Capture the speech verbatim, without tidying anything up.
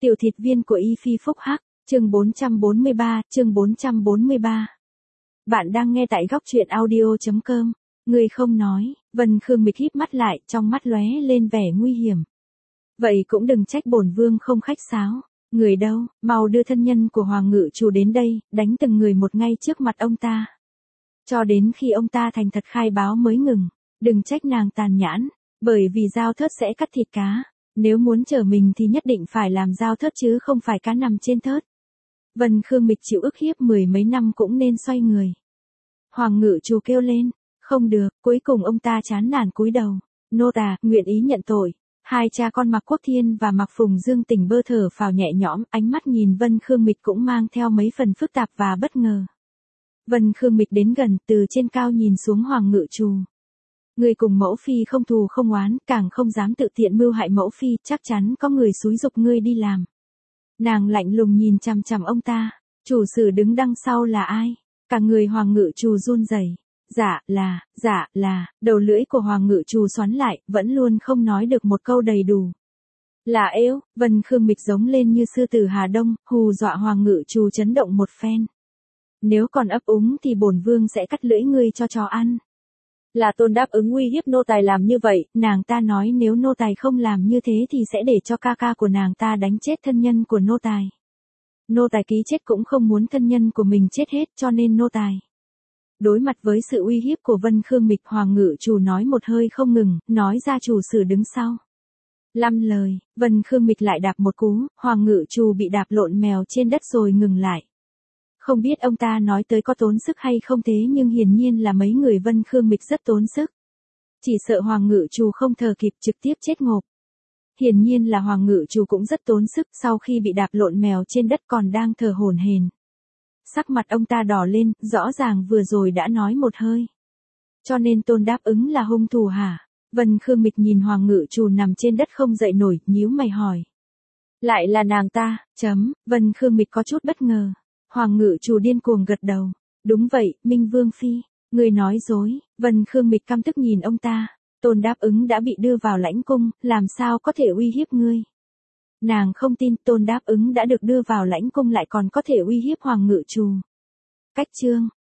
Tiểu thịt viên của Y Phi Phúc Hắc, chương bốn trăm bốn mươi ba, chương bốn trăm bốn mươi ba. Bạn đang nghe tại góc truyện audio chấm com. Người không nói, Vân Khương Mịch híp mắt lại, trong mắt lóe lên vẻ nguy hiểm. Vậy cũng đừng trách bổn vương không khách sáo. Người đâu, mau đưa thân nhân của Hoàng Ngự Chủ đến đây, đánh từng người một ngay trước mặt ông ta. Cho đến khi ông ta thành thật khai báo mới ngừng. Đừng trách nàng tàn nhãn, bởi vì dao thớt sẽ cắt thịt cá. Nếu muốn trở mình thì nhất định phải làm dao thớt chứ không phải cá nằm trên thớt. Vân Khương Mịch chịu ức hiếp mười mấy năm cũng nên xoay người. Hoàng Ngự Chủ kêu lên, không được, cuối cùng ông ta chán nản cúi đầu. Nô tà, nguyện ý nhận tội. Hai cha con Mạc Quốc Thiên và Mạc Phùng Dương Tình bơ thở phào nhẹ nhõm, ánh mắt nhìn Vân Khương Mịch cũng mang theo mấy phần phức tạp và bất ngờ. Vân Khương Mịch đến gần, từ trên cao nhìn xuống Hoàng Ngự Chủ. Người cùng mẫu phi không thù không oán, càng không dám tự tiện mưu hại mẫu phi, chắc chắn có người xúi giục ngươi đi làm. Nàng lạnh lùng nhìn chằm chằm ông ta, chủ sử đứng đằng sau là ai? Cả người Hoàng Ngự Chủ run rẩy. Dạ là, dạ là, đầu lưỡi của Hoàng Ngự Chủ xoắn lại, vẫn luôn không nói được một câu đầy đủ. Là êu, Vân Khương Mịch giống lên như sư tử Hà Đông, hù dọa Hoàng Ngự Chủ chấn động một phen. Nếu còn ấp úng thì bổn vương sẽ cắt lưỡi ngươi cho chó ăn. Là Tôn đáp ứng uy hiếp nô tài làm như vậy, nàng ta nói nếu nô tài không làm như thế thì sẽ để cho ca ca của nàng ta đánh chết thân nhân của nô tài. Nô tài ký chết cũng không muốn thân nhân của mình chết hết, cho nên nô tài. Đối mặt với sự uy hiếp của Vân Khương Mịch, Hoàng Ngự Chủ nói một hơi không ngừng, nói ra chủ sử đứng sau. Lăm lời, Vân Khương Mịch lại đạp một cú, Hoàng Ngự Chủ bị đạp lộn mèo trên đất rồi ngừng lại. Không biết ông ta nói tới có tốn sức hay không thế nhưng hiển nhiên là mấy người Vân Khương Mịch rất tốn sức. Chỉ sợ Hoàng Ngự Chủ không thở kịp trực tiếp chết ngộp. Hiển nhiên là Hoàng Ngự Chủ cũng rất tốn sức, sau khi bị đạp lộn mèo trên đất còn đang thở hổn hển. Sắc mặt ông ta đỏ lên, rõ ràng vừa rồi đã nói một hơi. Cho nên Tôn đáp ứng là hung thủ hả? Vân Khương Mịch nhìn Hoàng Ngự Chủ nằm trên đất không dậy nổi, nhíu mày hỏi. Lại là nàng ta, chấm, Vân Khương Mịch có chút bất ngờ. Hoàng Ngự Chủ điên cuồng gật đầu. Đúng vậy, Minh Vương Phi, người nói dối. Vân Khương Mịch căm tức nhìn ông ta. Tôn đáp ứng đã bị đưa vào lãnh cung, làm sao có thể uy hiếp ngươi? Nàng không tin Tôn đáp ứng đã được đưa vào lãnh cung lại còn có thể uy hiếp Hoàng Ngự Chủ. Cách chương,